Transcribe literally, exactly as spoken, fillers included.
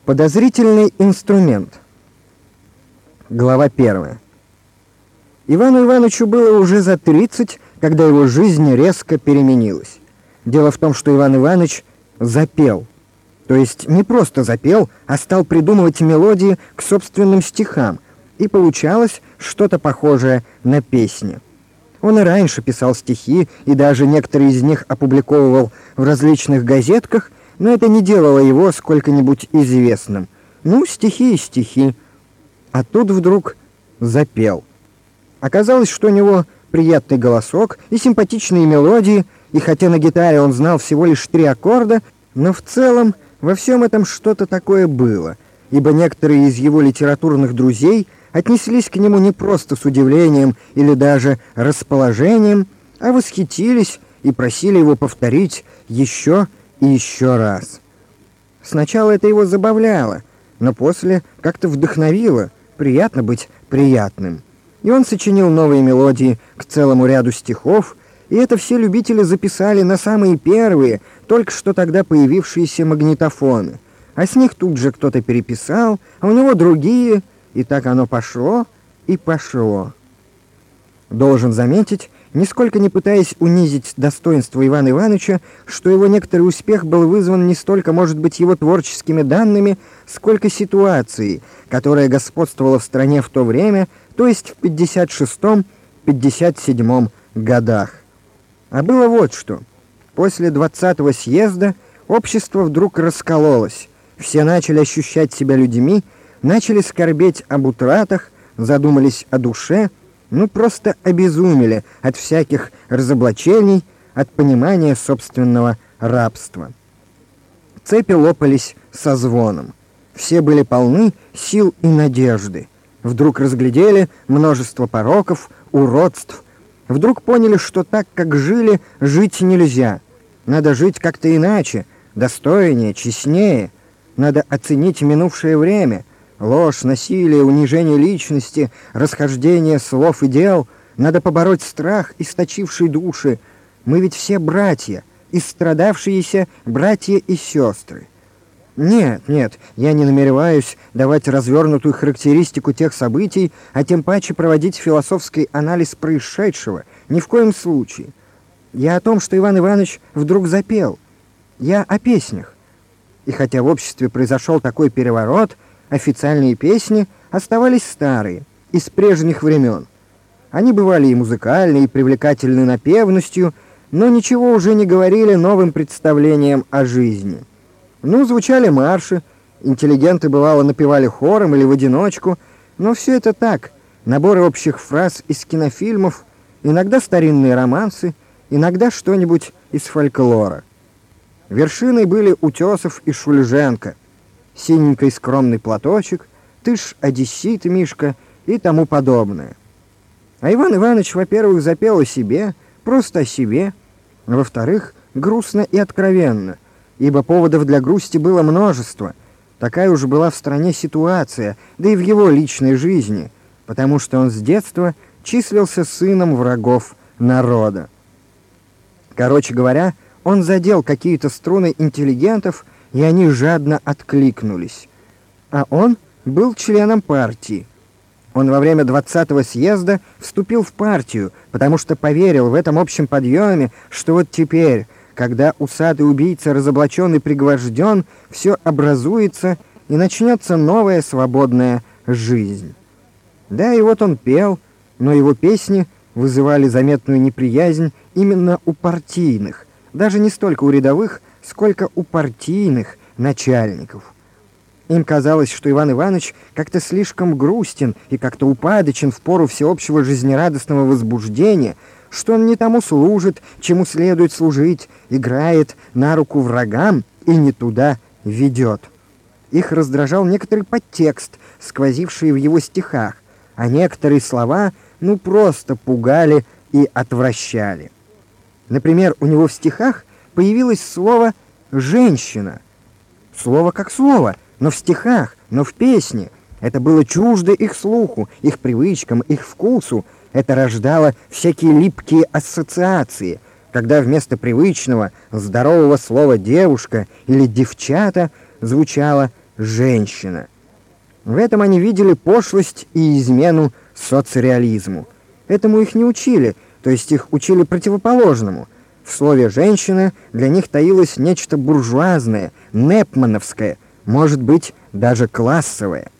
Подозрительный инструмент. Глава первая. Ивану Ивановичу было уже за тридцать, когда его жизнь резко переменилась. Дело в том, что Иван Иванович запел. То есть не просто запел, а стал придумывать мелодии к собственным стихам, и получалось что-то похожее на песни. Он и раньше писал стихи, и даже некоторые из них опубликовывал в различных газетках, но это не делало его сколько-нибудь известным. Ну, стихи и стихи. А тут вдруг запел. Оказалось, что у него приятный голосок и симпатичные мелодии, и хотя на гитаре он знал всего лишь три аккорда, но в целом во всем этом что-то такое было, ибо некоторые из его литературных друзей отнеслись к нему не просто с удивлением или даже расположением, а восхитились и просили его повторить еще и еще раз. Сначала это его забавляло, но после как-то вдохновило. Приятно быть приятным. И он сочинил новые мелодии к целому ряду стихов, и это все любители записали на самые первые, только что тогда появившиеся магнитофоны. А с них тут же кто-то переписал, а у него другие, и так оно пошло и пошло. Должен заметить, нисколько не пытаясь унизить достоинство Ивана Ивановича, что его некоторый успех был вызван не столько, может быть, его творческими данными, сколько ситуацией, которая господствовала в стране в то время, то есть в пятьдесят шестом — пятьдесят седьмом годах. А было вот что. После двадцатого съезда общество вдруг раскололось. Все начали ощущать себя людьми, начали скорбеть об утратах, задумались о душе, ну просто обезумели от всяких разоблачений, от понимания собственного рабства. Цепи лопались со звоном. Все были полны сил и надежды. Вдруг разглядели множество пороков, уродств. Вдруг поняли, что так, как жили, жить нельзя. Надо жить как-то иначе, достойнее, честнее. Надо оценить минувшее время. Ложь, насилие, унижение личности, расхождение слов и дел. Надо побороть страх, источивший души. Мы ведь все братья, истрадавшиеся братья и сестры. Нет, нет, я не намереваюсь давать развернутую характеристику тех событий, а тем паче проводить философский анализ происшедшего. Ни в коем случае. Я о том, что Иван Иванович вдруг запел. Я о песнях. И хотя в обществе произошел такой переворот, официальные песни оставались старые, из прежних времен. Они бывали и музыкальны, и привлекательны напевностью, но ничего уже не говорили новым представлениям о жизни. Ну, звучали марши, интеллигенты, бывало, напевали хором или в одиночку, но все это так, наборы общих фраз из кинофильмов, иногда старинные романсы, иногда что-нибудь из фольклора. Вершиной были Утесов и Шульженко, синенький скромный платочек, ты ж одессит, Мишка, и тому подобное. А Иван Иванович, во-первых, запел о себе, просто о себе, а во-вторых, грустно и откровенно, ибо поводов для грусти было множество. Такая уж была в стране ситуация, да и в его личной жизни, потому что он с детства числился сыном врагов народа. Короче говоря, он задел какие-то струны интеллигентов, и они жадно откликнулись. А он был членом партии. Он во время двадцатого съезда вступил в партию, потому что поверил в этом общем подъеме, что вот теперь, когда усатый убийца разоблачен и пригвожден, все образуется и начнется новая свободная жизнь. Да, и вот он пел, но его песни вызывали заметную неприязнь именно у партийных, даже не столько у рядовых, сколько у партийных начальников. Им казалось, что Иван Иванович как-то слишком грустен и как-то упадочен в пору всеобщего жизнерадостного возбуждения, что он не тому служит, чему следует служить, играет на руку врагам и не туда ведет. Их раздражал некоторый подтекст, сквозивший в его стихах, а некоторые слова ну просто пугали и отвращали. Например, у него в стихах появилось слово «женщина». Слово как слово, но в стихах, но в песне. Это было чуждо их слуху, их привычкам, их вкусу. Это рождало всякие липкие ассоциации, когда вместо привычного, здорового слова «девушка» или «девчата» звучало женщина. В этом они видели пошлость и измену соцреализму. Этому их не учили, то есть их учили противоположному. В слове «женщина» для них таилось нечто буржуазное, непмановское, может быть, даже классовое.